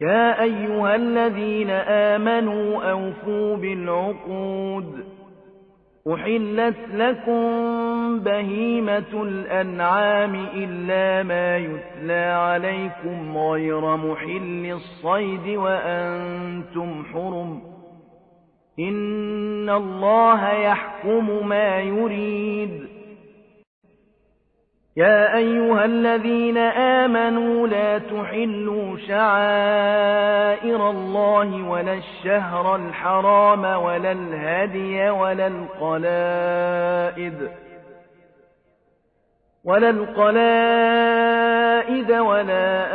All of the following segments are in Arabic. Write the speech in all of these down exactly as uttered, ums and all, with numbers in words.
يا أيها الذين آمنوا أوفوا بالعقود أحلت لكم بهيمة الأنعام إلا ما يتلى عليكم غير محل الصيد وأنتم حرم إن الله يحكم ما يريد يا أيها الذين آمنوا لا تحلوا شعائر الله ولا الشهر الحرام ولا الهدي ولا القلائد ولا القلائد ولا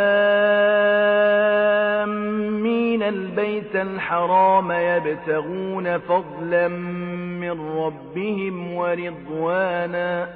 آمين البيت الحرام يبتغون فضلا من ربهم ورضوانا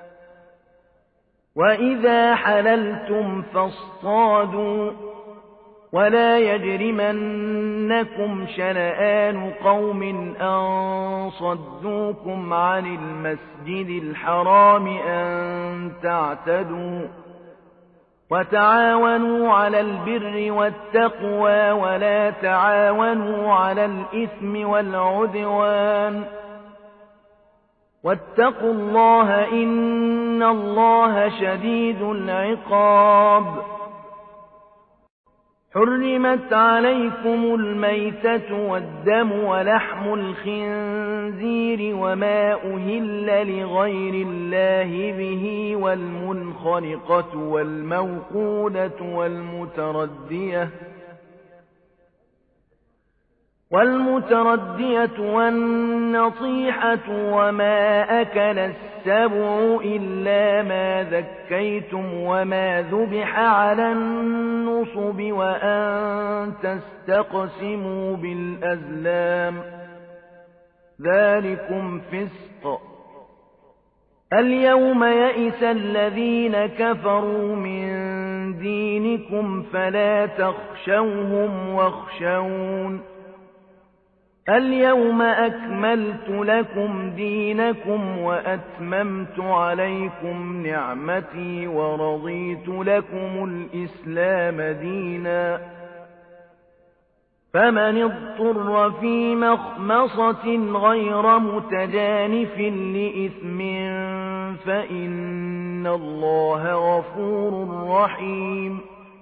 وإذا حللتم فاصطادوا ولا يجرمنكم شنآن قوم أن صدوكم عن المسجد الحرام أن تعتدوا وتعاونوا على البر والتقوى ولا تعاونوا على الإثم والعدوان واتقوا الله إن الله شديد العقاب حرمت عليكم الميتة والدم ولحم الخنزير وما أهل لغير الله به والمنخنقة والموقودة والمتردية والمتردية والنطيحة وما أكل السبع إلا ما ذكيتم وما ذبح على النصب وأن تستقسموا بالأزلام ذلكم فسق اليوم يئس الذين كفروا من دينكم فلا تخشوهم واخشون اليوم أكملت لكم دينكم وأتممت عليكم نعمتي ورضيت لكم الإسلام دينا فمن اضطر في مخمصة غير متجانف لإثم فإن الله غفور رحيم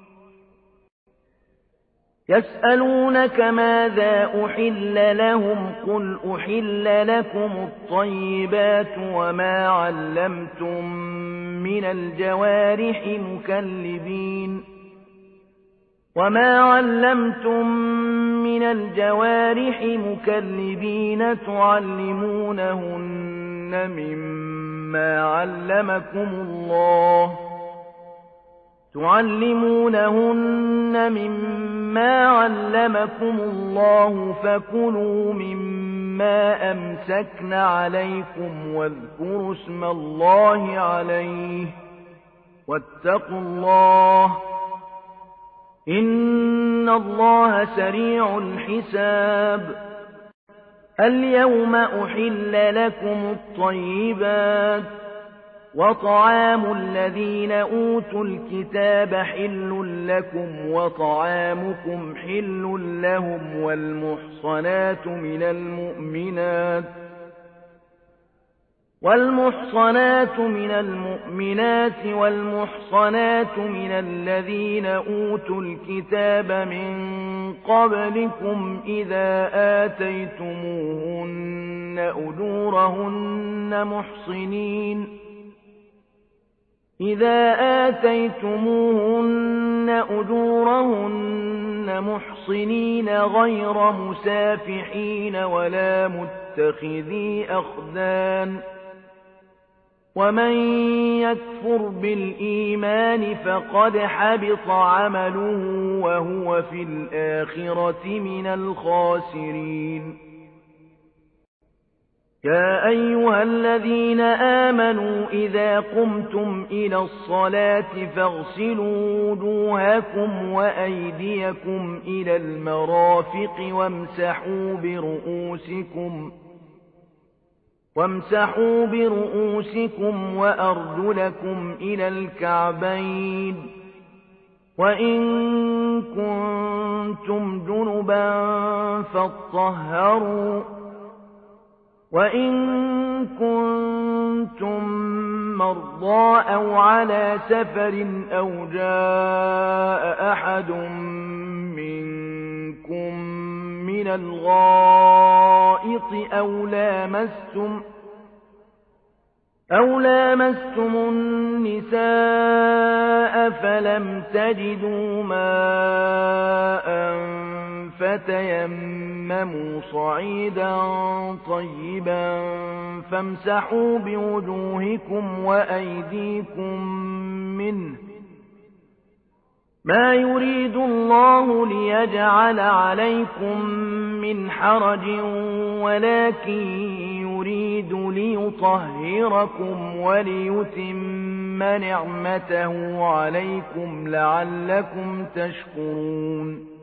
يسألونك ماذا أحل لهم قل أحل لكم الطيبات وما علمتم من الجوارح مكلبين وما علمتم من الجوارح مكلبين تعلمونهن مما علمكم الله تعلمونهن مما علمكم الله فكلوا مما أمسكن عليكم واذكروا اسم الله عليه واتقوا الله إن الله سريع الحساب اليوم أحل لكم الطيبات وطعام الذين أوتوا الكتاب حل لكم وطعامكم حل لهم والمحصنات من المؤمنات والمحصنات من المؤمنات والمحصنات من الذين أوتوا الكتاب من قبلكم إذا آتيتموهن أجورهن محصنين إذا آتيتموهن أجورهن محصنين غير مسافحين ولا متخذي أخدان ومن يكفر بالإيمان فقد حبط عمله وهو في الآخرة من الخاسرين يا أيها الذين آمنوا إذا قمتم إلى الصلاة فاغسلوا وجوهكم وأيديكم إلى المرافق وامسحوا برؤوسكم وامسحوا برؤوسكم وأرجلكم إلى الكعبين وإن كنتم كنتم جنبا فاطهروا وإن كنتم مرضى أو على سفر أو جاء أحد منكم من الغائط أو لامستم أو لامستم النساء فلم تجدوا ماء فتيمموا صعيدا طيبا فامسحوا بوجوهكم وأيديكم منه ما يريد الله ليجعل عليكم من حرج ولكن يريد ليطهركم وليتم نعمته عليكم لعلكم تشكرون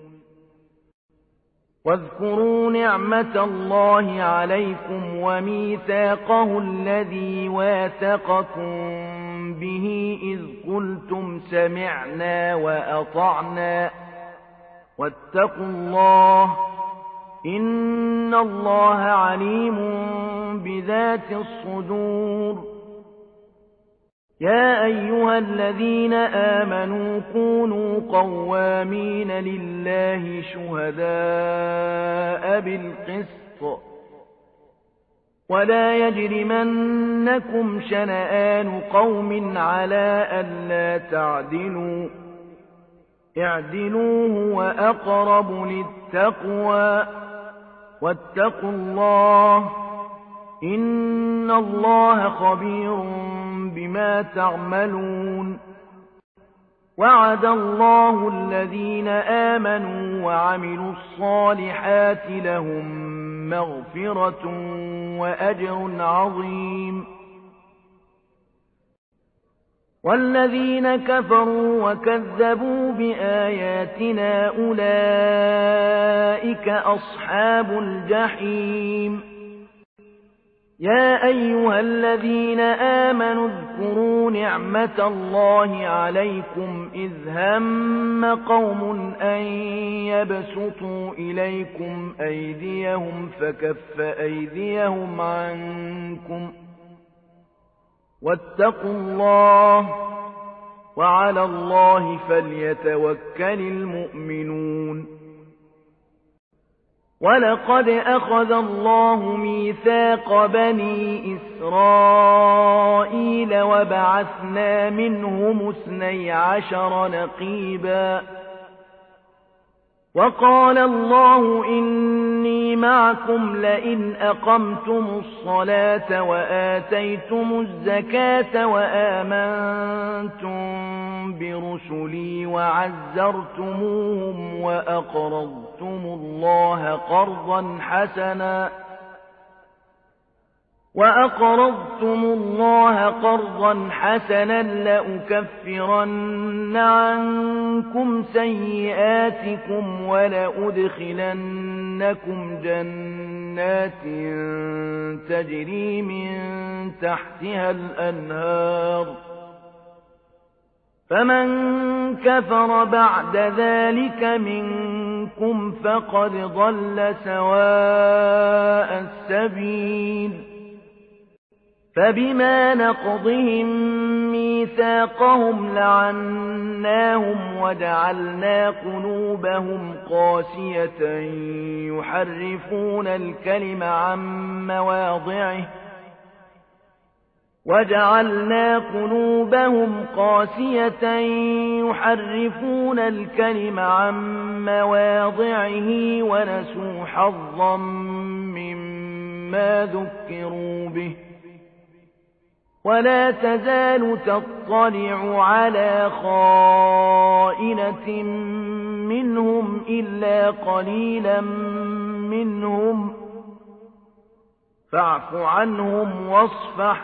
واذكروا نعمة الله عليكم وميثاقه الذي واثقكم به إذ قلتم سمعنا وأطعنا واتقوا الله إن الله عليم بذات الصدور يا أيها الذين آمنوا كونوا قوامين لله شهداء بالقسط ولا يجرمنكم شنآن قوم على ألا تعدلوا اعدلوا هو أقرب للتقوى واتقوا الله إن الله خبير بما تعملون وعد الله الذين آمنوا وعملوا الصالحات لهم مغفرة وأجر عظيم والذين كفروا وكذبوا بآياتنا أولئك أصحاب الجحيم يا أيها الذين آمنوا اذكروا نعمة الله عليكم إذ هم قوم أن يبسطوا إليكم أيديهم فكف أيديهم عنكم واتقوا الله وعلى الله فليتوكل المؤمنون ولقد أخذ الله ميثاق بني إسرائيل وبعثنا منهم اثني عشر نقيبا وقال الله إني معكم لئن أقمتم الصلاة وآتيتم الزكاة وآمنتم برسلي وعزرتموهم وأقرضتم الله قرضا حسنا وأقرضتم الله قرضا حسنا لأكفرن عنكم سيئاتكم ولأدخلنكم جنات تجري من تحتها الأنهار فمن كفر بعد ذلك منكم فقد ضل سواء السبيل فبما نقضهم ميثاقهم لعناهم وجعلنا قلوبهم قاسية يحرفون الكلم عن مواضعه وجعلنا قلوبهم قاسية يحرفون الكلم عن مواضعه ونسوا حظا مما ذكروا به ولا تزال تطلع على خائنة منهم إلا قليلا منهم فاعف عنهم واصفح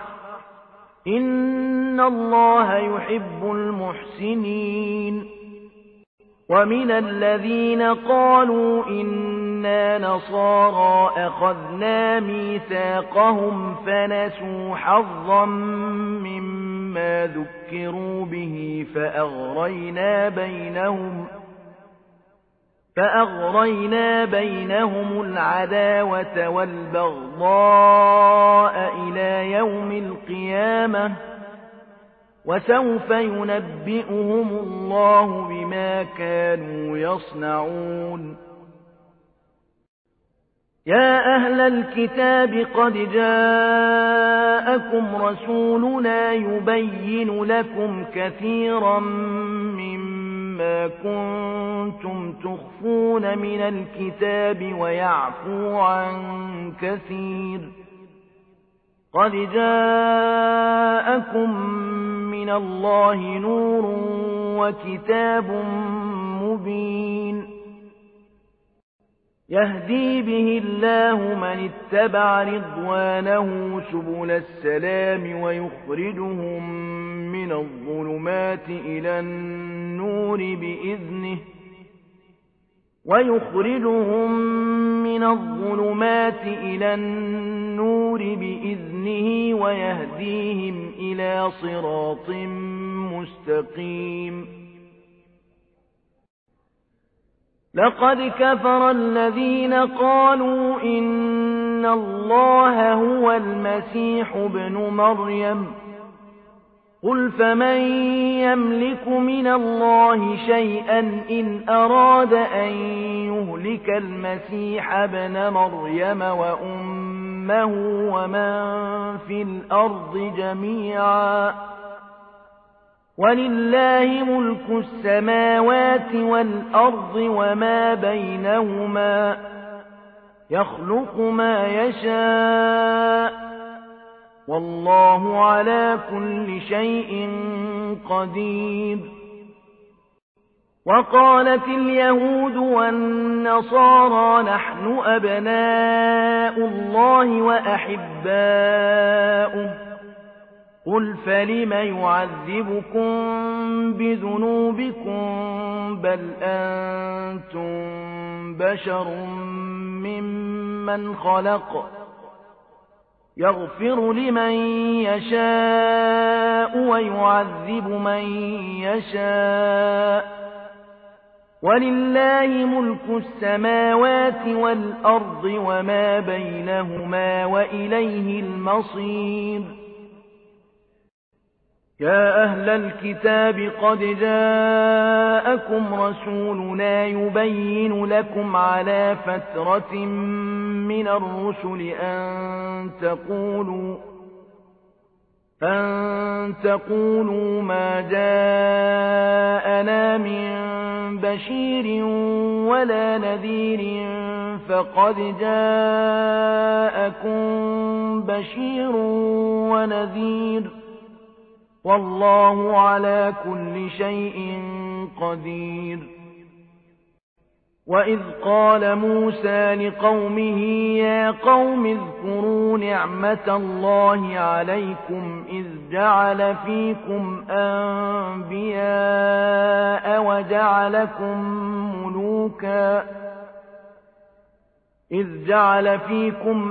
إن الله يحب المحسنين ومن الذين قالوا إنا نصارى أخذنا ميثاقهم فنسوا حظا مما ذكروا به فأغرينا بينهم فأغرينا بينهم العداوة والبغضاء إلى يوم القيامة وسوف ينبئهم الله بما كانوا يصنعون يا أهل الكتاب قد جاءكم رسولنا يبين لكم كثيرا مما كنتم تخفون من الكتاب ويعفو عن كثير قد جاءكم من الله نور وكتاب مبين يهدي به الله من اتبع رضوانه سبل السلام ويخرجهم من الظلمات إلى النور بإذنه ويخرجهم من الظلمات إلى النور بإذنه ويهديهم إلى صراط مستقيم لقد كفر الذين قالوا إن الله هو المسيح ابن مريم قل فمن يملك من الله شيئا إن أراد أن يهلك المسيح ابن مريم وأمه ومن في الأرض جميعا ولله ملك السماوات والأرض وما بينهما يخلق ما يشاء والله على كل شيء قدير وقالت اليهود والنصارى نحن أبناء الله وأحباؤه قل فلم يعذبكم بذنوبكم بل أنتم بشر ممن خلق يغفر لمن يشاء ويعذب من يشاء ولله ملك السماوات والأرض وما بينهما وإليه المصير يا أهل الكتاب قد جاءكم رسولنا يبين لكم على فترة من الرسل أن تقولوا أن تقولوا ما جاءنا من بشير ولا نذير فقد جاءكم بشير ونذير والله على كل شيء قدير وإذ قال موسى لقومه يا قوم اذكروا نعمة الله عليكم إذ جعل فيكم أنبياء وجعلكم ملوكا إذ جعل فيكم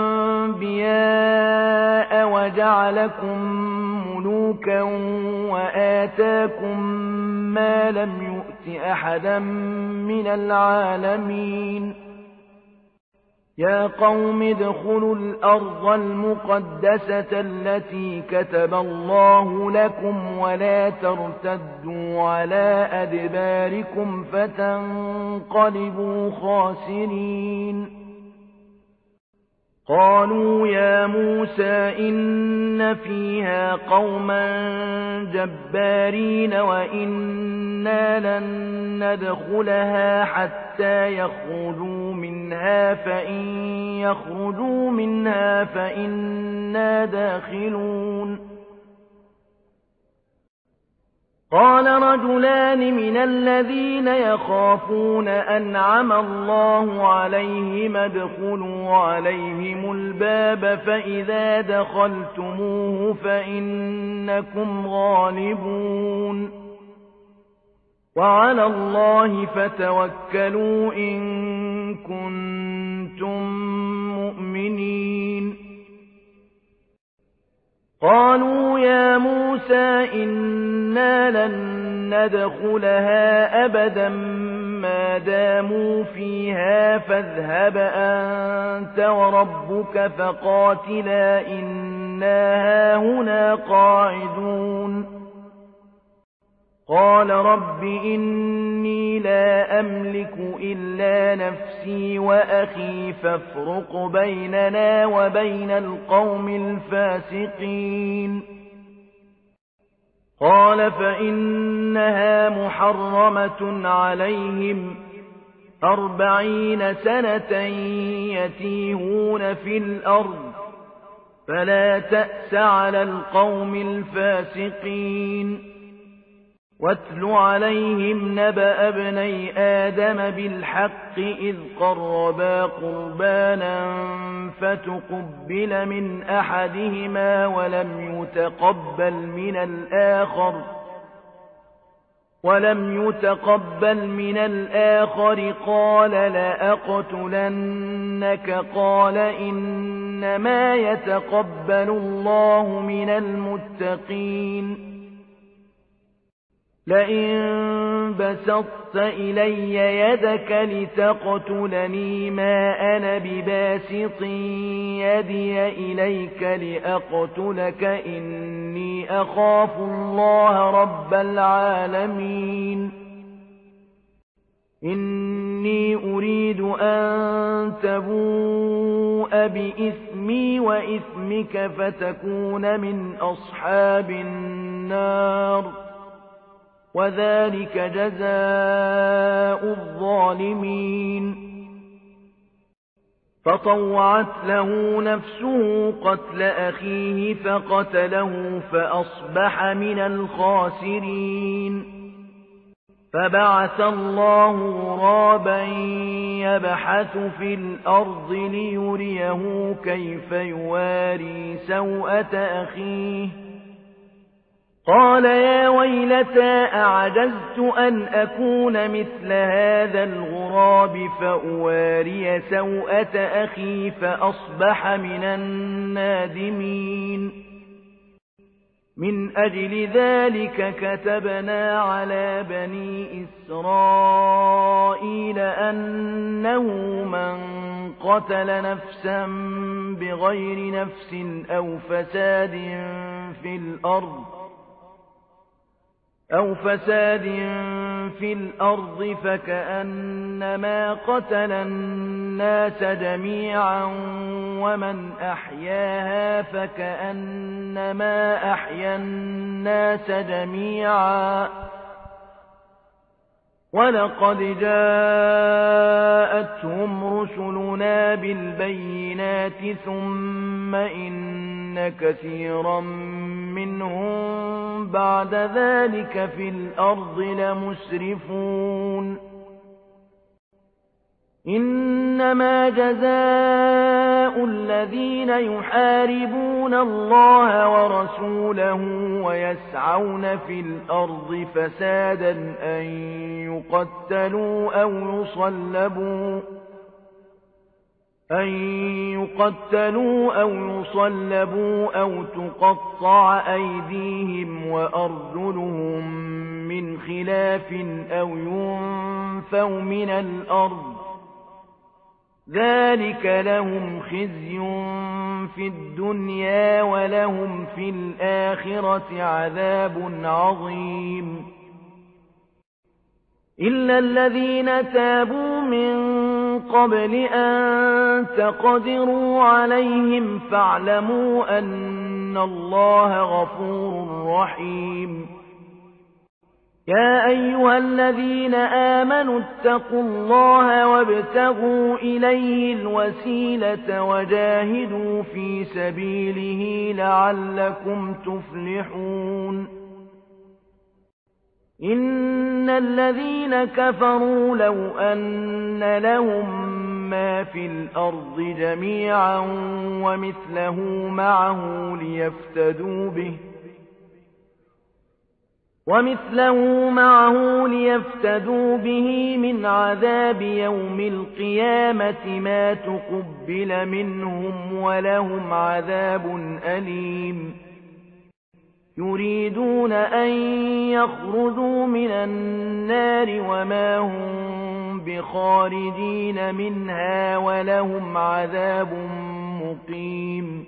أنبياء وجعلكم ملوكا وآتاكم ما لم يؤت أحدا من العالمين يا قوم ادخلوا الأرض المقدسة التي كتب الله لكم ولا ترتدوا على أدباركم فتنقلبوا خاسرين قالوا يا موسى إن فيها قوما جبارين وإنا لن ندخلها حتى يخرجوا منها فإن يخرجوا منها فإنا داخلون قال رجلان من الذين يخافون أنعم الله عليهم ادخلوا عليهم الباب فإذا دخلتموه فإنكم غالبون وعلى الله فتوكلوا إن كنتم مؤمنين قالوا يا موسى إنا لن ندخلها أبدا ما داموا فيها فاذهب أنت وربك فقاتلا إنا هاهنا قاعدون قال رب إني لا أملك إلا نفسي وأخي فافرق بيننا وبين القوم الفاسقين قال فإنها محرمة عليهم أربعين سنة يتيهون في الأرض فلا تأس على القوم الفاسقين واتل عليهم نبأ ابني آدم بالحق إذ قربا قربانا فتقبل من أحدهما ولم يتقبل من الآخر ولم يتقبل من الآخر قال لأقتلنك قال إنما يتقبل الله من المتقين لئن بسطت إلي يدك لتقتلني ما أنا بباسط يدي إليك لأقتلك إني أخاف الله رب العالمين إني أريد أن تبوء بإثمي وإثمك فتكون من أصحاب النار وذلك جزاء الظالمين فطوعت له نفسه قتل أخيه فقتله فأصبح من الخاسرين فبعث الله غرابا يبحث في الأرض ليريه كيف يواري سوءة أخيه قال يا ويلتى أعجزت أن أكون مثل هذا الغراب فأواري سوءة أخي فأصبح من النادمين من أجل ذلك كتبنا على بني إسرائيل أنه من قتل نفسا بغير نفس أو فساد في الأرض أو فساد في الأرض فكأنما قتل الناس جميعا ومن أحياها فكأنما أحيا الناس جميعا ولقد جاءتهم رسلنا بالبينات ثم إن كثيرا منهم بعد ذلك في الأرض لمسرفون إنما جزاء الذين يحاربون الله ورسوله ويسعون في الأرض فسادا أن يقتلوا أو يصلبوا أن يقتلوا أو يصلبوا أو تقطع أيديهم وأرجلهم من خلاف أو ينفوا من الأرض ذلك لهم خزي في الدنيا ولهم في الآخرة عذاب عظيم إلا الذين تابوا من قبل أن تقدروا عليهم فاعلموا أن الله غفور رحيم يا أيها الذين آمنوا اتقوا الله وابتغوا إليه الوسيلة وجاهدوا في سبيله لعلكم تفلحون إن الذين كفروا لو أن لهم ما في الأرض جميعا ومثله معه ليفتدوا به ومثله معه ليفتدوا به من عذاب يوم القيامة ما تقبل منهم ولهم عذاب أليم يريدون أن يخرجوا من النار وما هم بخارجين منها ولهم عذاب مقيم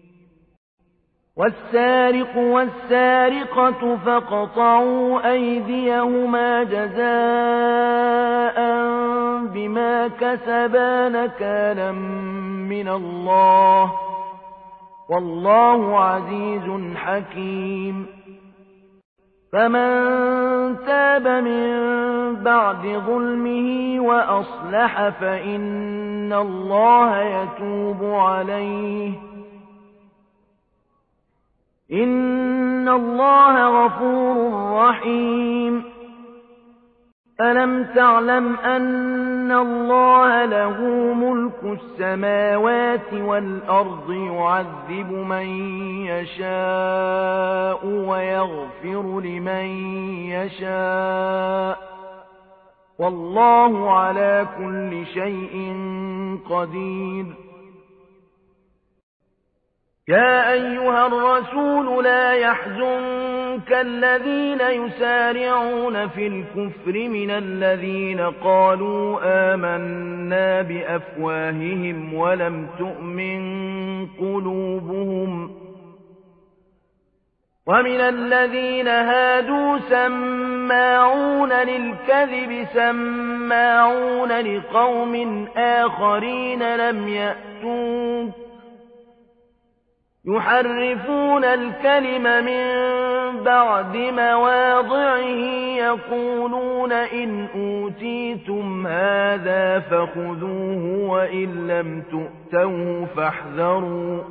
والسارق والسارقة فاقطعوا أيديهما جزاء بما كسبا نكالا من الله والله عزيز حكيم فمن تاب من بعد ظلمه وأصلح فإن الله يتوب عليه إن الله غفور رحيم ألم تعلم أن الله له ملك السماوات والأرض يعذب من يشاء ويغفر لمن يشاء والله على كل شيء قدير يا أيها الرسول لا يحزنك الذين يسارعون في الكفر من الذين قالوا آمنا بأفواههم ولم تؤمن قلوبهم ومن الذين هادوا سماعون للكذب سماعون لقوم آخرين لم يأتوك يحرفون الكلم من بعد مواضعه يقولون إن أوتيتم هذا فخذوه وإن لم تؤتوه فاحذروا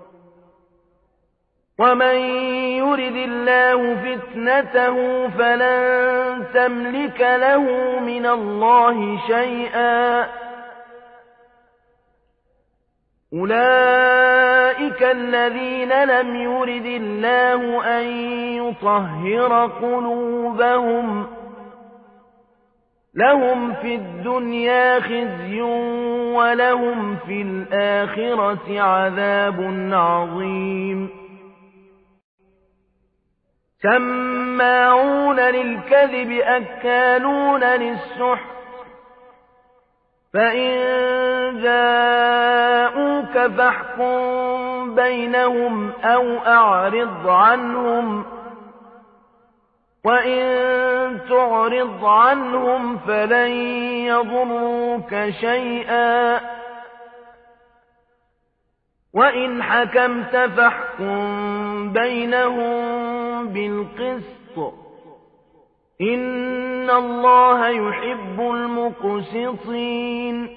ومن يرد الله فتنته فلن تملك له من الله شيئا أولئك الذين لم يرد الله أن يطهر قلوبهم لهم في الدنيا خزي ولهم في الآخرة عذاب عظيم سماعون للكذب أكالون للسحت فإن جاءوك فاحكم بينهم أو أعرض عنهم وإن تعرض عنهم فلن يضروك شيئا وإن حكمت فاحكم بينهم بالقسط إن الله يحب المقسطين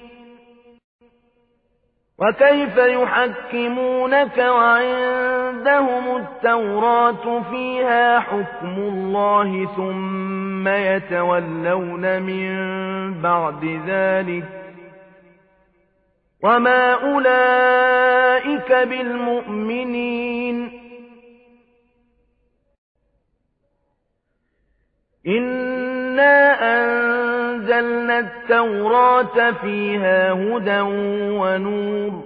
وكيف يحكمونك وعندهم التوراة فيها حكم الله ثم يتولون من بعد ذلك وما أولئك بالمؤمنين إنا أنزلنا التوراة فيها هدى ونور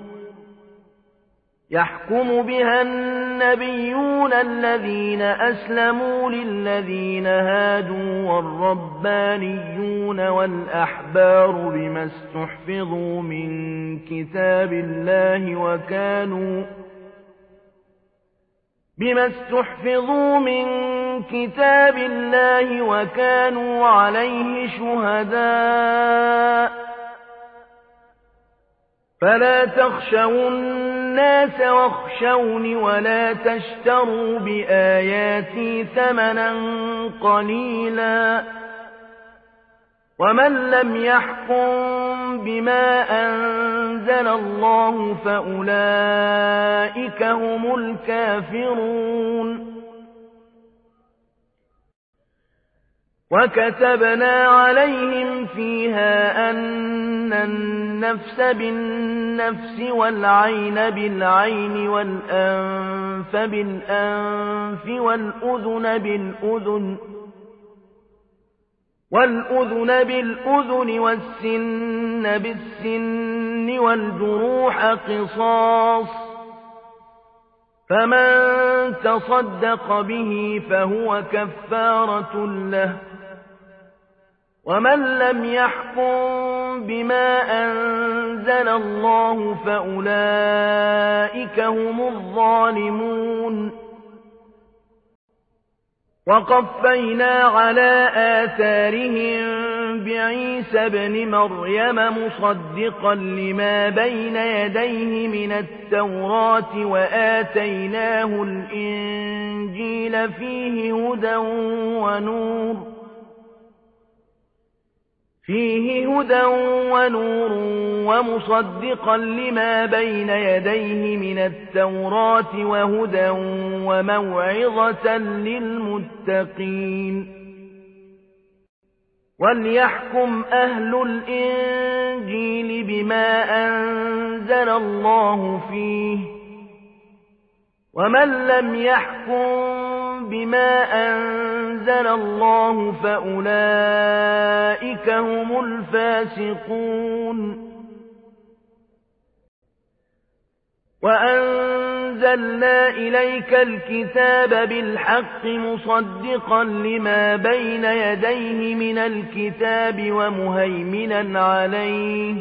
يحكم بها النبيون الذين أسلموا للذين هادوا والربانيون والأحبار بما استحفظوا من كتاب الله وكانوا بما استحفظوا من كتاب الله وكانوا عليه شهداء فلا تخشوا الناس واخشوني ولا تشتروا بآياتي ثمنا قليلا ومن لم يحكم بما أنزل الله فأولئك هم الكافرون وكتبنا عليهم فيها أن النفس بالنفس والعين بالعين والأنف بالأنف والأذن بالأذن والأذن بالأذن والسن بالسن والجروح قصاص فمن تصدق به فهو كفارة له. ومن لم يحكم بما أنزل الله فأولئك هم الظالمون. وقفينا على آثارهم بعيسى ابن مريم مصدقا لما بين يديه من التوراة وآتيناه الإنجيل فيه هدى ونور فيه هدى ونور ومصدقا لما بين يديه من التوراة وهدى وموعظة للمتقين. وليحكم أهل الإنجيل بما أنزل الله فيه، ومن لم يحكم بما أنزل الله فأولئك هم الفاسقون. وأنزلنا إليك الكتاب بالحق مصدقا لما بين يديه من الكتاب ومهيمنا عليه،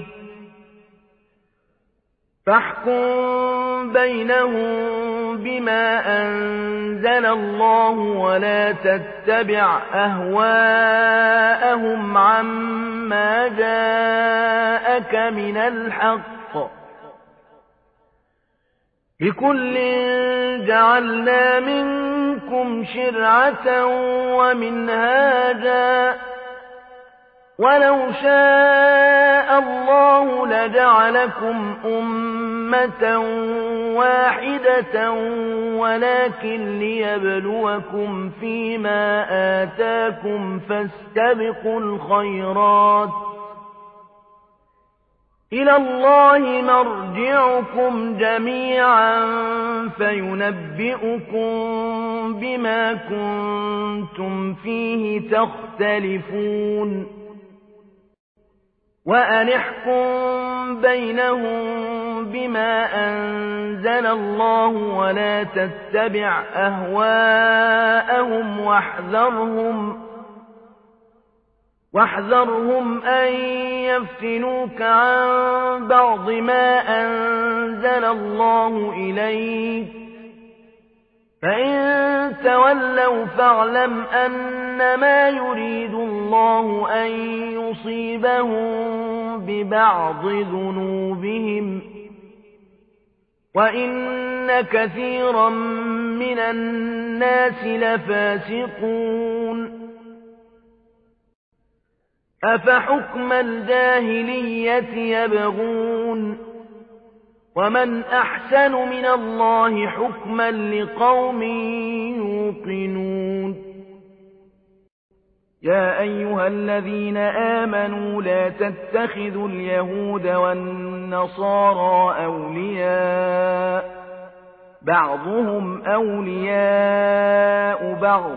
فاحكم بينهم بما أنزل الله ولا تتبع أهواءهم عما جاءك من الحق، لكل جعلنا منكم شرعة ومنهاجا، ولو شاء الله لجعلكم أمة واحدة ولكن ليبلوكم فيما آتاكم فاستبقوا الخيرات، إلى الله مرجعكم جميعا فينبئكم بما كنتم فيه تختلفون. وأن احكم بينهم بما أنزل الله ولا تتبع أهواءهم واحذرهم واحذرهم أن يفتنوك عن بعض ما أنزل الله إليك، فإن تولوا فاعلم أنما يريد الله أن يصيبهم ببعض ذنوبهم، وإن كثيرا من الناس لفاسقون. أفحكم الجاهلية يبغون، ومن أحسن من الله حكما لقوم يوقنون. يا أيها الذين آمنوا لا تتخذوا اليهود والنصارى أولياء بعضهم أولياء بعض،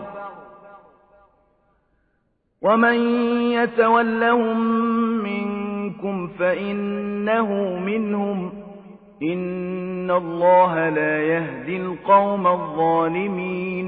ومن يتولهم منكم فإنه منهم، إن الله لا يهدي القوم الظالمين.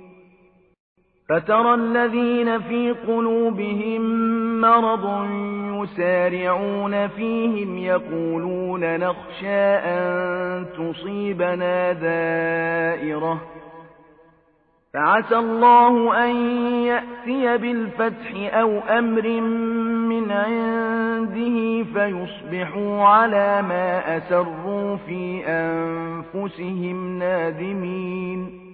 فترى الذين في قلوبهم مرض يسارعون فيهم يقولون نخشى أن تصيبنا دائرة، فعسى الله أن يأتي بالفتح أو أمر من عنده فيصبحوا على ما أسروا في أنفسهم نادمين.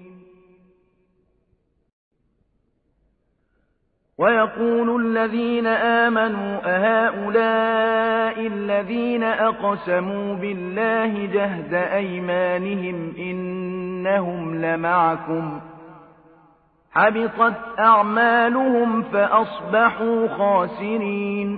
ويقول الذين آمنوا أهؤلاء الذين أقسموا بالله جهد أيمانهم إنهم لمعكم، حبطت أعمالهم فأصبحوا خاسرين.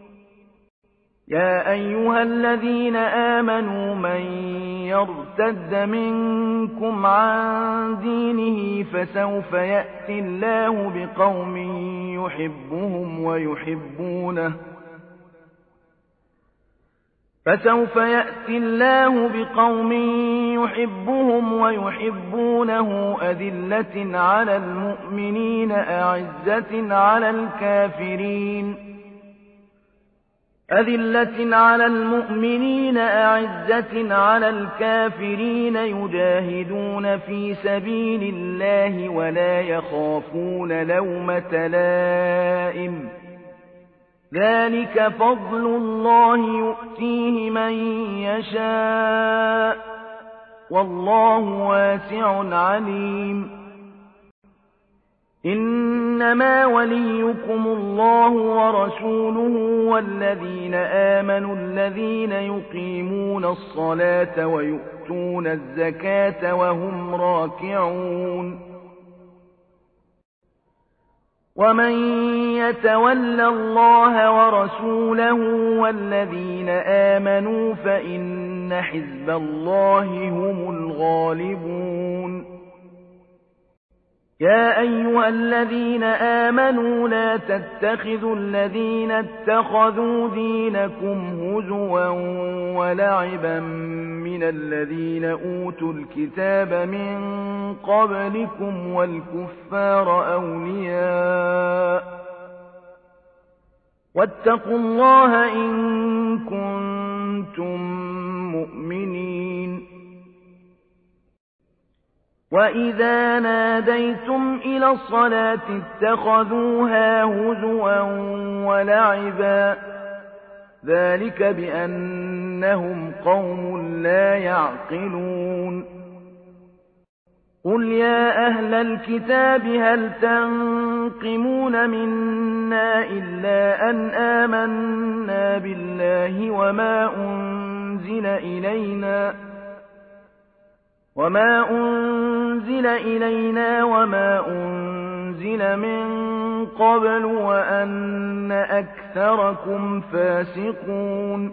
يا أيها الذين آمنوا من يرتد منكم عن دينه فسوف يأتي الله بقوم يحبهم ويحبونه فسوف يأتي الله بقوم يحبهم ويحبونه أذلة على المؤمنين أعزة على الكافرين أذلة على المؤمنين أعزة على الكافرين يجاهدون في سبيل الله ولا يخافون لومة لائم ذلك فضل الله يؤتيه من يشاء والله واسع عليم إنما وليكم الله ورسوله والذين آمنوا الذين يقيمون الصلاة ويؤتون الزكاة وهم راكعون ومن يتول الله ورسوله والذين آمنوا فإن حزب الله هم الغالبون يا أيها الذين آمنوا لا تتخذوا الذين اتخذوا دينكم هزوا ولعبا من الذين أوتوا الكتاب من قبلكم والكفار أولياء واتقوا الله إن كنتم مؤمنين وإذا ناديتم إلى الصلاة اتخذوها هزوا ولعبا ذلك بأنهم قوم لا يعقلون قل يا أهل الكتاب هل تنقمون منا إلا أن آمنا بالله وما أنزل إلينا وما أنزل إلينا وما أنزل من قبل وأن أكثركم فاسقون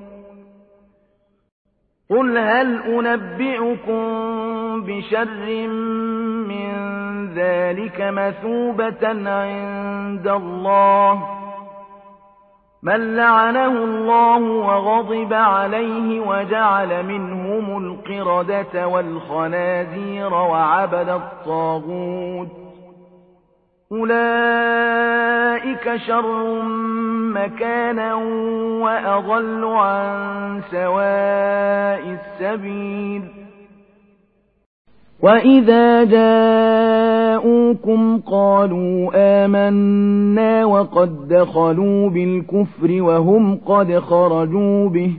قل هل أنبئكم بشر من ذلك مثوبة عند الله من لعنه الله وغضب عليه وجعل منهم القردة والخنازير وعبد الطاغوت أولئك شر مكانا وأضل عن سواء السبيل وإذا جاءوكم قالوا آمنا وقد دخلوا بالكفر وهم قد خرجوا به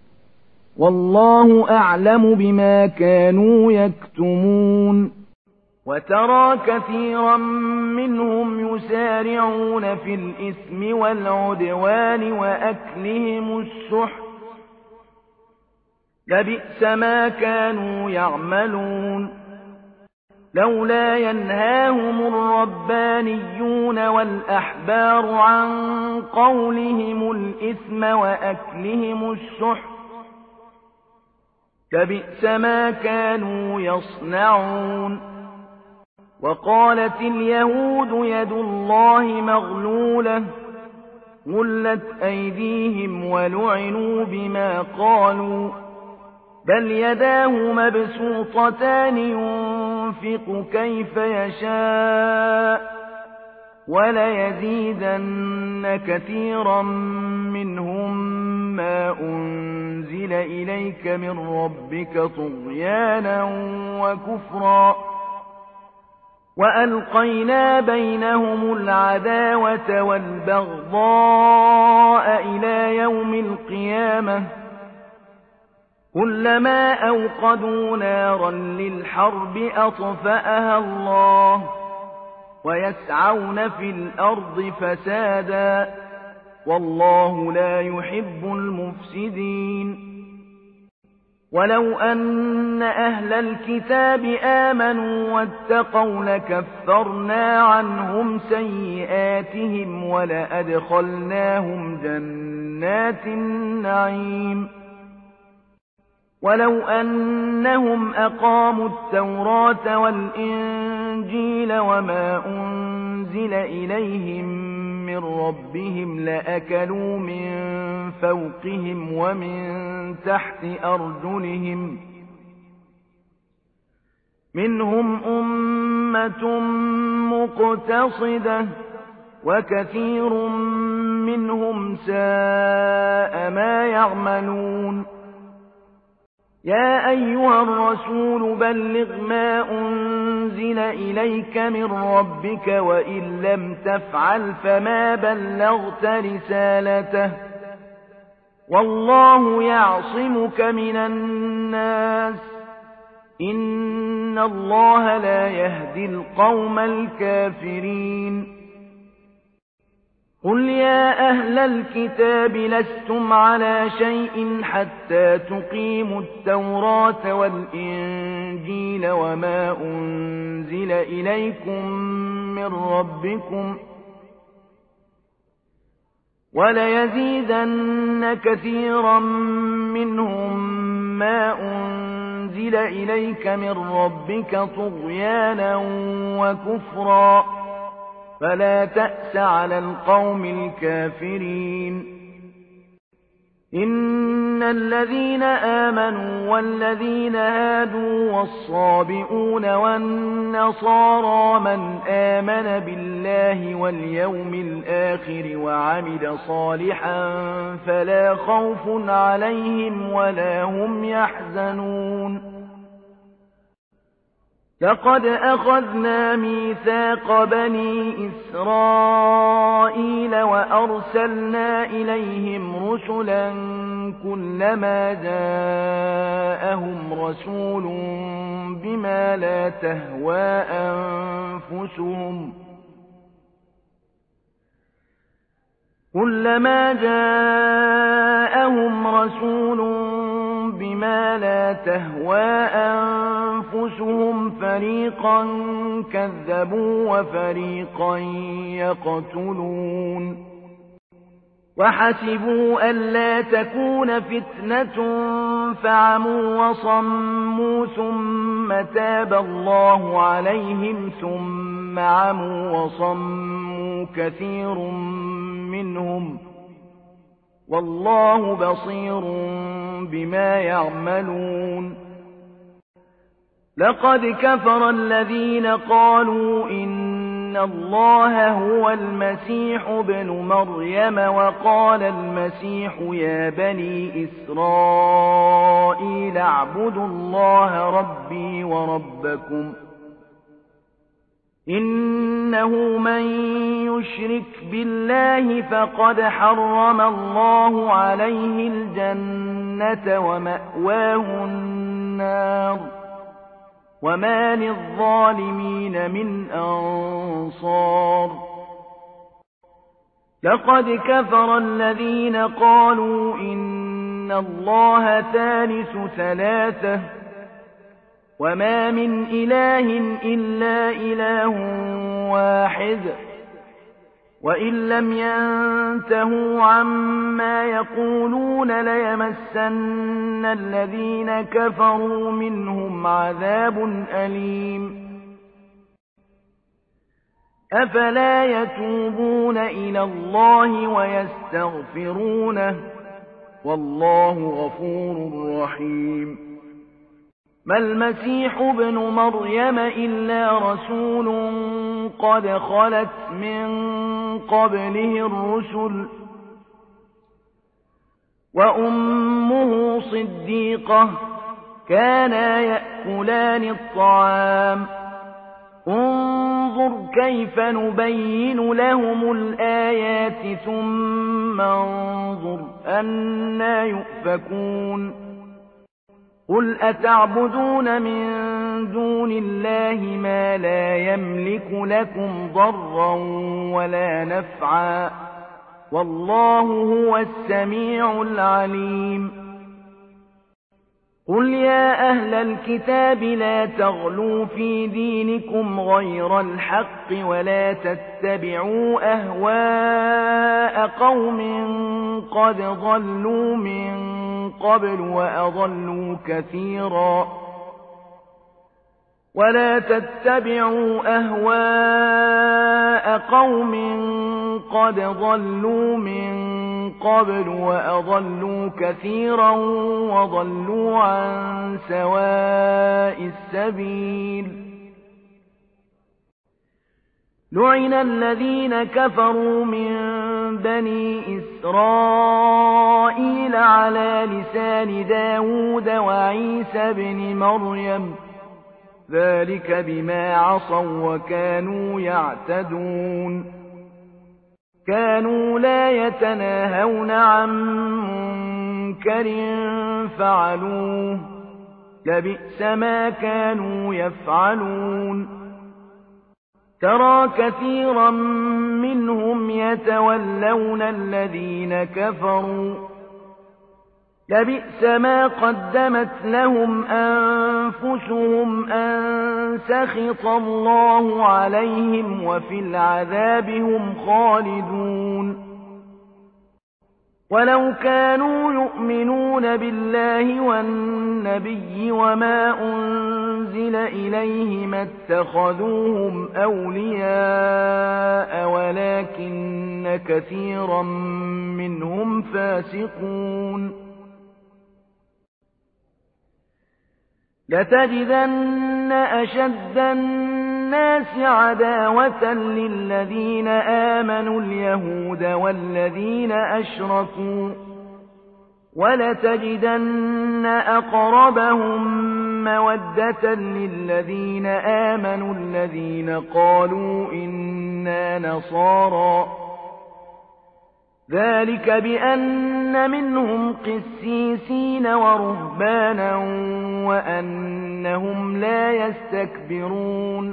والله أعلم بما كانوا يكتمون وترى كثيرا منهم يسارعون في الإثم والعدوان وأكلهم السحت لبئس ما كانوا يعملون لولا ينهاهم الربانيون والأحبار عن قولهم الإثم وأكلهم السحت لبئس ما كانوا يصنعون وقالت اليهود يد الله مغلولة غلت أيديهم ولعنوا بما قالوا بل يداه مبسوطتان ينفق كيف يشاء وليزيدن كثيرا منهم ما أنزل إليك من ربك طغيانا وكفرا وألقينا بينهم العداوة والبغضاء إلى يوم القيامة كلما أوقدوا نارا للحرب أطفأها الله ويسعون في الأرض فسادا والله لا يحب المفسدين ولو أن أهل الكتاب آمنوا واتقوا لكفرنا عنهم سيئاتهم ولأدخلناهم جنات النعيم ولو أنهم أقاموا التوراة والإنجيل وما أنزل إليهم من ربهم لأكلوا من فوقهم ومن تحت أرجلهم منهم أمة مقتصدة وكثير منهم ساء ما يعملون يا أيها الرسول بلغ ما أنزل إليك من ربك وإن لم تفعل فما بلغت رسالته والله يعصمك من الناس إن الله لا يهدي القوم الكافرين قل يا أهل الكتاب لستم على شيء حتى تقيموا التوراة والإنجيل وما أنزل إليكم من ربكم وليزيدن كثيرا منهم ما أنزل إليك من ربك طغيانا وكفرا فلا تأس على القوم الكافرين إن الذين آمنوا والذين هادوا والصابئون والنصارى من آمن بالله واليوم الآخر وعمل صالحا فلا خوف عليهم ولا هم يحزنون لقد أخذنا ميثاق بني إسرائيل وأرسلنا إليهم رسلا كلما جاءهم رسول بما لا تهوى أنفسهم كلما جاءهم رسول بما لا تهوى أنفسهم فريقا كذبوا وفريقا يقتلون وحسبوا ألا تكون فتنة فعموا وصموا ثم تاب الله عليهم ثم عموا وصموا كثير منهم والله بصير بما يعملون لقد كفر الذين قالوا إن الله هو المسيح ابن مريم وقال المسيح يا بني إسرائيل اعبدوا الله ربي وربكم إنه من يشرك بالله فقد حرم الله عليه الجنة ومأواه النار وما للظالمين من أنصار لقد كفر الذين قالوا إن الله ثالث ثلاثة وما من إله إلا إله واحد وإن لم ينتهوا عما يقولون ليمسن الذين كفروا منهم عذاب أليم أفلا يتوبون إلى الله ويستغفرونه والله غفور رحيم ما المسيح ابن مريم إلا رسول قد خلت من قبله الرسل وأمه صديقة كانا يأكلان الطعام انظر كيف نبين لهم الآيات ثم انظر أنى يؤفكون قل أتعبدون من دون الله ما لا يملك لكم ضرا ولا نفعا والله هو السميع العليم قل يا أهل الكتاب لا تغلوا في دينكم غير الحق ولا تتبعوا أهواء قوم قد ضلوا من قبل وأضلوا كثيرا ولا تتبعوا أهواء قوم قد ضلوا من قبل وأضلوا كثيرا وضلوا عن سواء السبيل لعن الذين كفروا من بني إسرائيل على لسان داود وعيسى بن مريم ذلك بما عصوا وكانوا يعتدون كانوا لا يتناهون عن منكر فعلوه لبئس ما كانوا يفعلون ترى كثيرا منهم يتولون الذين كفروا لبئس ما قدمت لهم أنفسهم أن سخط الله عليهم وفي العذاب هم خالدون ولو كانوا يؤمنون بالله والنبي وما أنزل إليه ما اتخذوهم أولياء ولكن كثيرا منهم فاسقون لتجدن أشد الناس عداوة للذين آمنوا اليهود والذين أشركوا ولتجدن أقربهم مودة للذين آمنوا الذين قالوا إنا نصارى ذلك بأن منهم قسيسين ورهبانا وأنهم لا يستكبرون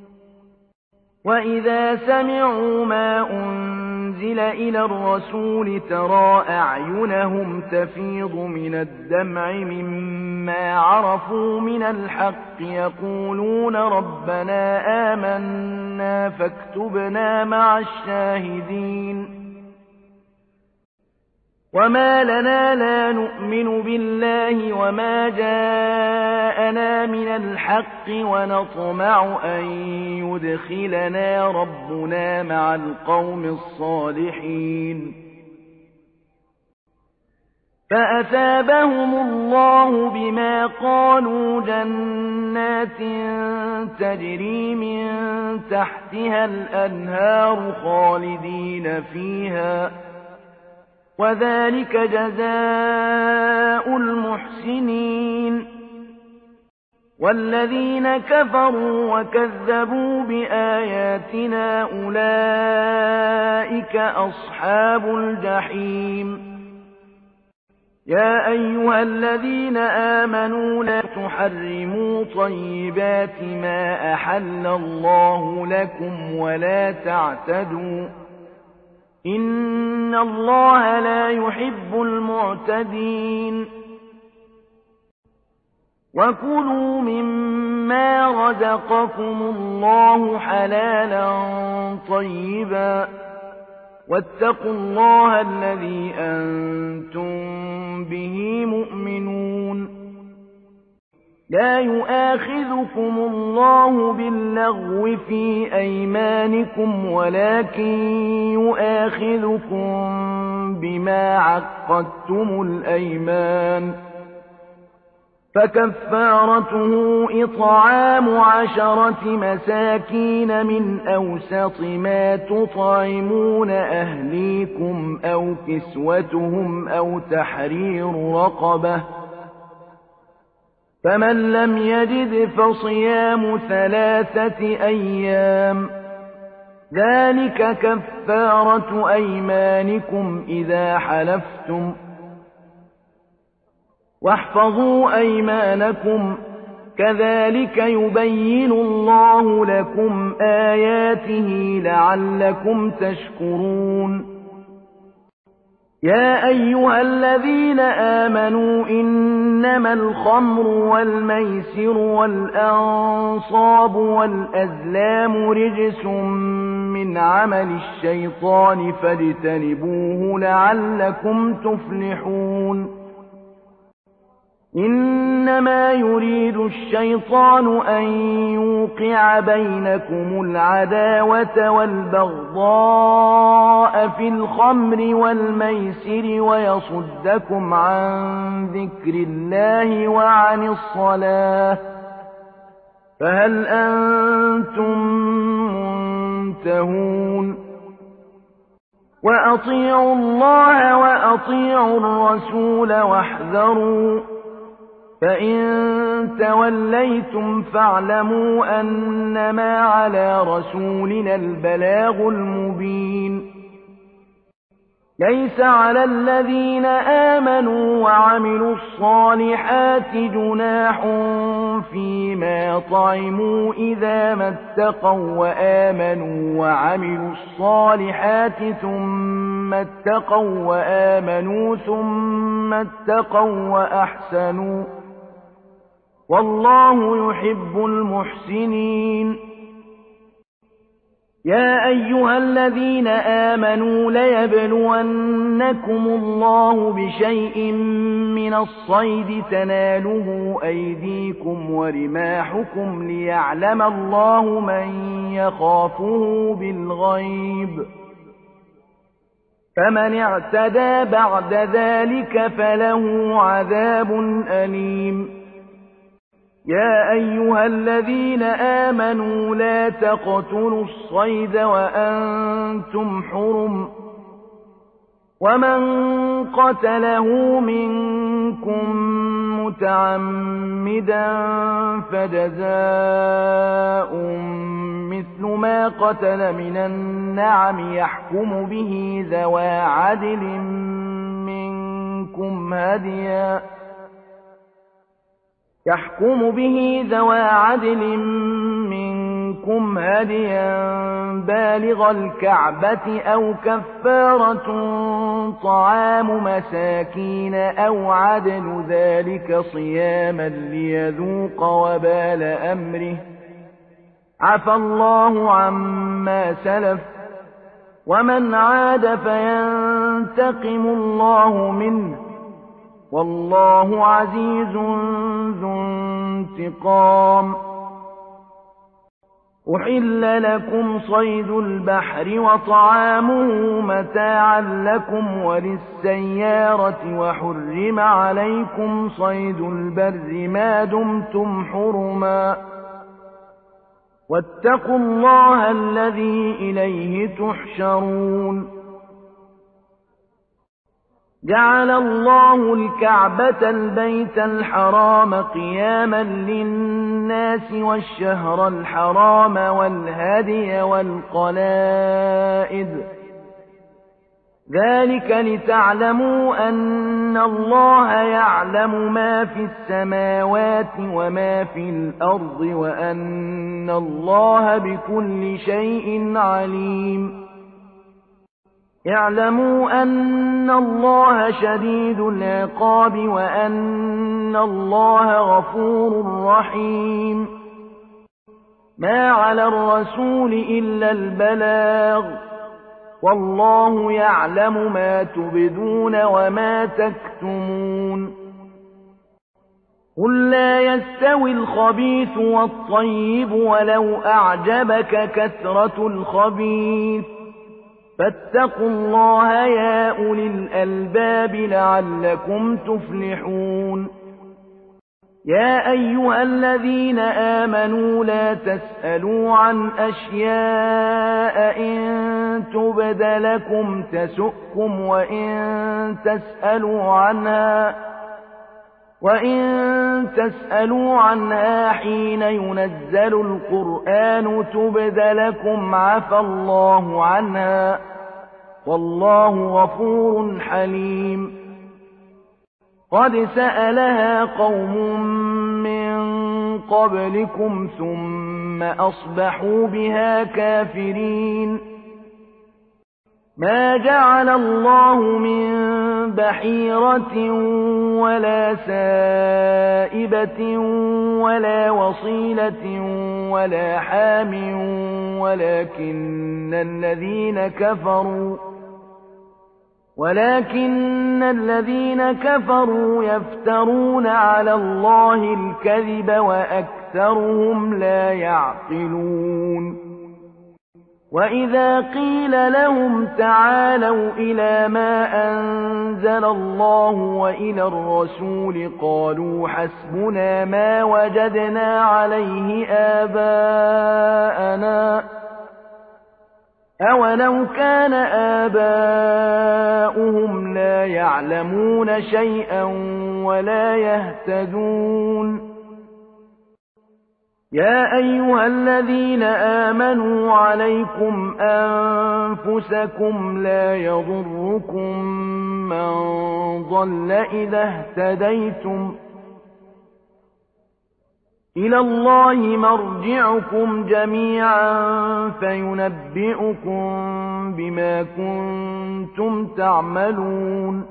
وإذا سمعوا ما أنزل إلى الرسول ترى أعينهم تفيض من الدمع مما عرفوا من الحق يقولون ربنا آمنا فاكتبنا مع الشاهدين وما لنا لا نؤمن بالله وما جاءنا من الحق ونطمع أن يدخلنا ربنا مع القوم الصالحين فأثابهم الله بما قالوا جنات تجري من تحتها الأنهار خالدين فيها وذلك جزاء المحسنين والذين كفروا وكذبوا بآياتنا أولئك أصحاب الجحيم يا أيها الذين آمنوا لا تحرموا طيبات ما أحل الله لكم ولا تعتدوا إن الله لا يحب المعتدين وكلوا مما رزقكم الله حلالا طيبا واتقوا الله الذي أنتم به مؤمنون لا يؤاخذكم الله باللغو في أيمانكم ولكن يؤاخذكم بما عقدتم الأيمان فكفارته إطعام عشرة مساكين من أوسط ما تطعمون أهليكم أو كسوتهم أو تحرير رقبة فمن لم يجد فصيام ثلاثة أيام ذلك كفارة أيمانكم إذا حلفتم واحفظوا أيمانكم كذلك يبين الله لكم آياته لعلكم تشكرون يا أيها الذين آمنوا إنما الخمر والميسر والأنصاب والأزلام رجس من عمل الشيطان فاجتنبوه لعلكم تفلحون إن إنما يريد الشيطان أن يوقع بينكم العداوة والبغضاء في الخمر والميسر ويصدكم عن ذكر الله وعن الصلاة فهل أنتم منتهون وأطيعوا الله وأطيعوا الرسول واحذروا فإن توليتم فاعلموا أنما على رسولنا البلاغ المبين ليس على الذين آمنوا وعملوا الصالحات جناح فيما طعموا إذا ما اتقوا وآمنوا وعملوا الصالحات ثم اتقوا وآمنوا ثم اتقوا وأحسنوا والله يحب المحسنين يا أيها الذين آمنوا ليبلونكم الله بشيء من الصيد تناله أيديكم ورماحكم ليعلم الله من يخافه بالغيب فمن اعتدى بعد ذلك فله عذاب أليم يا أيها الذين آمنوا لا تقتلوا الصيد وأنتم حرم ومن قتله منكم متعمدا فجزاء مثل ما قتل من النعم يحكم به ذوى عدل منكم هديا يحكم به ذوى عدل منكم هديا بالغ الكعبة أو كفارة طعام مساكين أو عدل ذلك صياما ليذوق وبال أمره عفى الله عما سلف ومن عاد فينتقم الله منه والله عزيز ذو انتقام أحل لكم صيد البحر وطعامه متاعا لكم وللسيارة وحرم عليكم صيد البر ما دمتم حرما واتقوا الله الذي إليه تحشرون جعل الله الكعبة البيت الحرام قياما للناس والشهر الحرام والهدي والقلائد ذلك لتعلموا أن الله يعلم ما في السماوات وما في الأرض وأن الله بكل شيء عليم اعلموا أن الله شديد العقاب وأن الله غفور رحيم ما على الرسول إلا البلاغ والله يعلم ما تبدون وما تكتمون قل لا يستوي الخبيث والطيب ولو أعجبك كثرة الخبيث فاتقوا الله يا أولي الألباب لعلكم تفلحون يا أيها الذين آمنوا لا تسألوا عن أشياء إن تبد لكم تسؤكم وإن تسألوا عنها وإن تسألوا عنها حين ينزل القرآن تبد لكم عفى الله عنها والله غفور حليم قد سألها قوم من قبلكم ثم أصبحوا بها كافرين ما جعل الله من بحيرة ولا سائبة ولا وصيلة ولا حام ولكن الذين كفروا ولكن الذين كفروا يفترون على الله الكذب وأكثرهم لا يعقلون وإذا قيل لهم تعالوا إلى ما أنزل الله وإلى الرسول قالوا حسبنا ما وجدنا عليه آباءنا أولو كان آباؤهم لا يعلمون شيئا ولا يهتدون يا أيها الذين آمنوا عليكم أنفسكم لا يضركم من ضل إذا اهتديتم إلى الله مرجعكم جميعا فينبئكم بما كنتم تعملون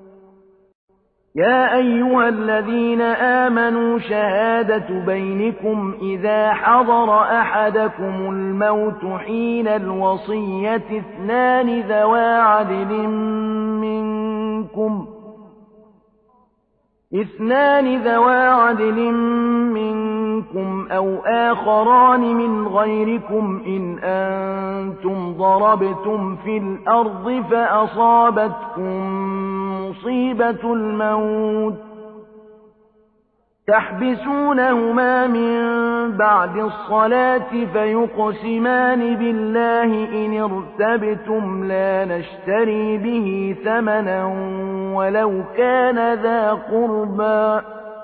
يا أيها الذين آمنوا شهادة بينكم إذا حضر أحدكم الموت حين الوصية اثنان ذوى عدل منكم اثنان ذوى عدل منكم أو آخران من غيركم إن أنتم ضربتم في الأرض فأصابتكم مصيبة الموت تحبسونهما من بعد الصلاة فيقسمان بالله إن ارتبتم لا نشتري به ثمنا ولو كان ذا قربى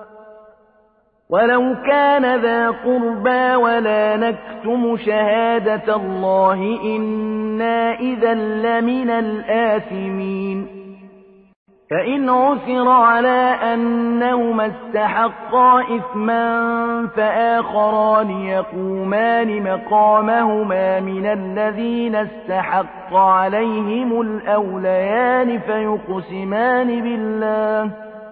ولو كان ذا قربى ولا نكتم شهادة الله إنا إذا لمن الآثمين فإن عثر على أنهما استحقا إثما فآخران يقومان مقامهما من الذين استحق عليهم الأوليان فيقسمان بالله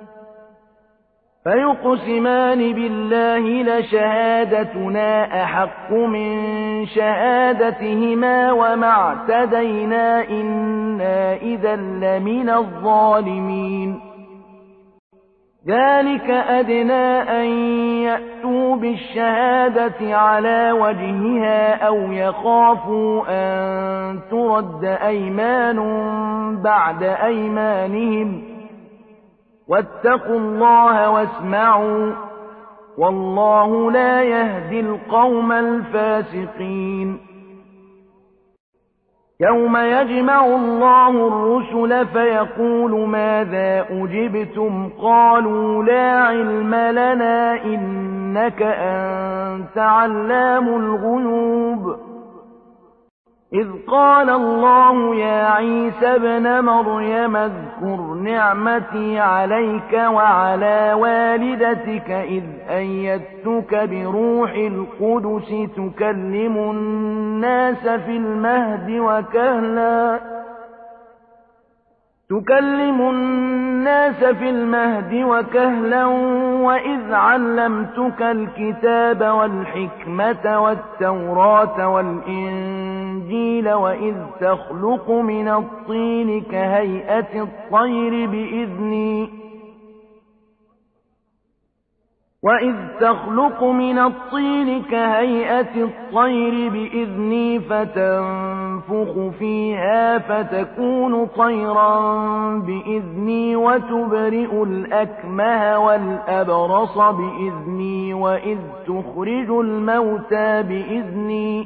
فيقسمان بالله لشهادتنا أحق من شهادتهما وما اعتدينا إنا إذا لمن الظالمين ذلك أدنى أن يأتوا بالشهادة على وجهها أو يخافوا أن ترد أيمان بعد أيمانهم واتقوا الله واسمعوا والله لا يهدي القوم الفاسقين يوم يجمع الله الرسل فيقول ماذا أجبتم قالوا لا علم لنا إنك أنت علام الغيوب إذ قال الله يا عيسى ابن مريم اذكر نعمتي عليك وعلى والدتك إذ أيدتك بروح القدس تكلم الناس في المهد وكهلا تكلم الناس في المهد وكهلا وإذ علمتك الكتاب والحكمة والتوراة والإنجيل وإذ تخلق من الطين كهيئة الطير بإذني وإذ تخلق من الطين كهيئة الطير بإذني فتنفخ فيها فتكون طيرا بإذني وتبرئ الأكمه والأبرص بإذني وإذ تخرج الموتى بإذني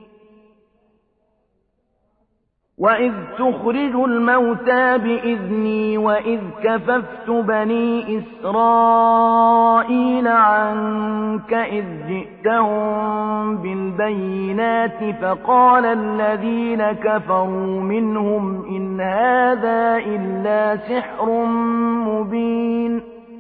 وإذ تخرج الموتى بإذني وإذ كففت بني إسرائيل عنك إذ جئتهم بالبينات فقال الذين كفروا منهم إن هذا إلا سحر مبين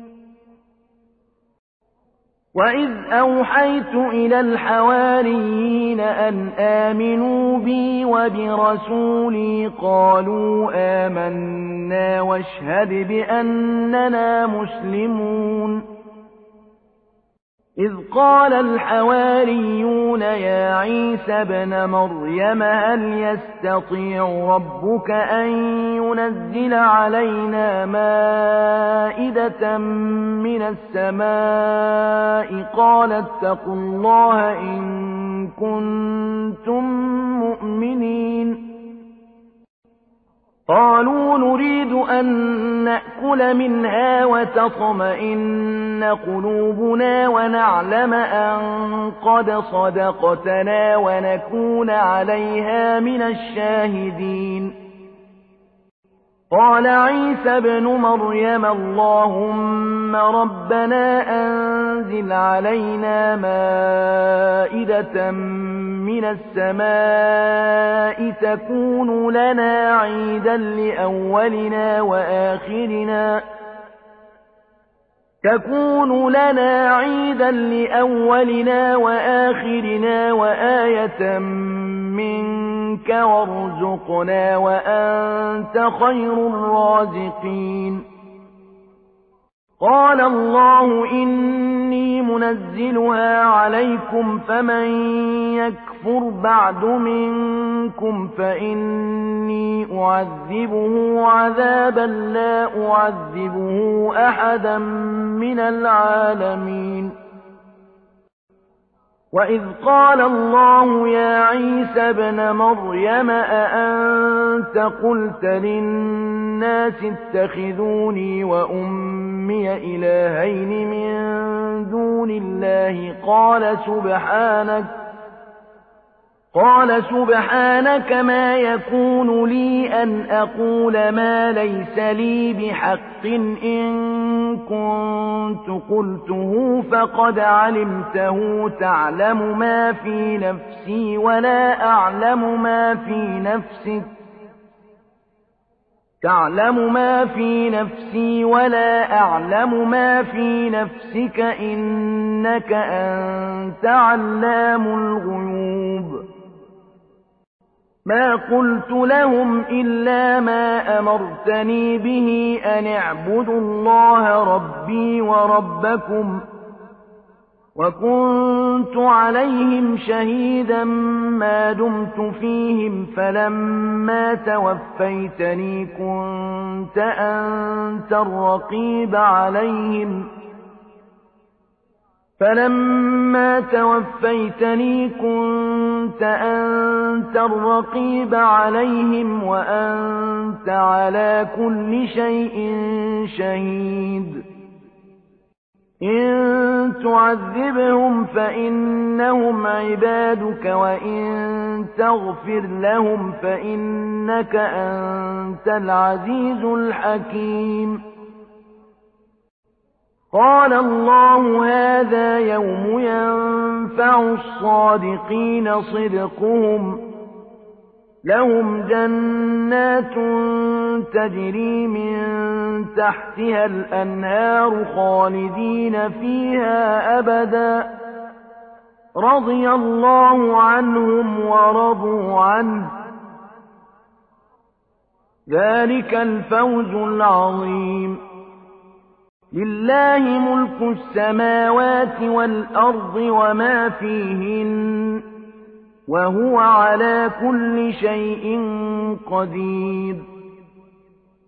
وإذ أوحيت إلى الحواريين أن آمنوا بي وبرسولي قالوا آمنا واشهد بأننا مسلمون إذ قال الحواريون يا عيسى ابن مريم هل يستطيع ربك أن ينزل علينا مائدة من السماء قال اتقوا الله إن كنتم مؤمنين قالوا نريد أن نأكل منها وتطمئن قلوبنا ونعلم أن قد صدقتنا ونكون عليها من الشاهدين قال عيسى ابن مريم اللهم ربنا أنزل علينا مائدة من السماء تكون لنا عيدا لأولنا وآخرنا تكون لنا عيدا لأولنا وآخرنا وآية منك وارزقنا وأنت خير الرازقين قال الله إني منزلها عليكم فمن يكفر بعد منكم فإني أعذبه عذابا لا أعذبه أحدا من العالمين وإذ قال الله يا عيسى ابن مريم أأنت قلت للناس اتخذوني وأمي إلهين من دون الله قال سبحانك قال سبحانك ما يكون لي أن أقول ما ليس لي بحق إن كنت قلته فقد علمته تعلم ما في نفسي ولا أعلم ما في نفسك تعلم ما في نفسي ولا أعلم ما في نفسك إنك أنت علام الغيوب ما قلت لهم إلا ما أمرتني به أن اعبدوا الله ربي وربكم وكنت عليهم شهيدا ما دمت فيهم فلما توفيتني كنت أنت الرقيب عليهم فلما توفيتني كنت أنت الرقيب عليهم وأنت على كل شيء شهيد إن تعذبهم فإنهم عبادك وإن تغفر لهم فإنك أنت العزيز الحكيم قال الله هذا يوم ينفع الصادقين صدقهم لهم جنات تجري من تحتها الأنهار خالدين فيها أبدا رضي الله عنهم ورضوا عنه ذلك الفوز العظيم لله ملك السماوات والأرض وما فيهن وهو على كل شيء قدير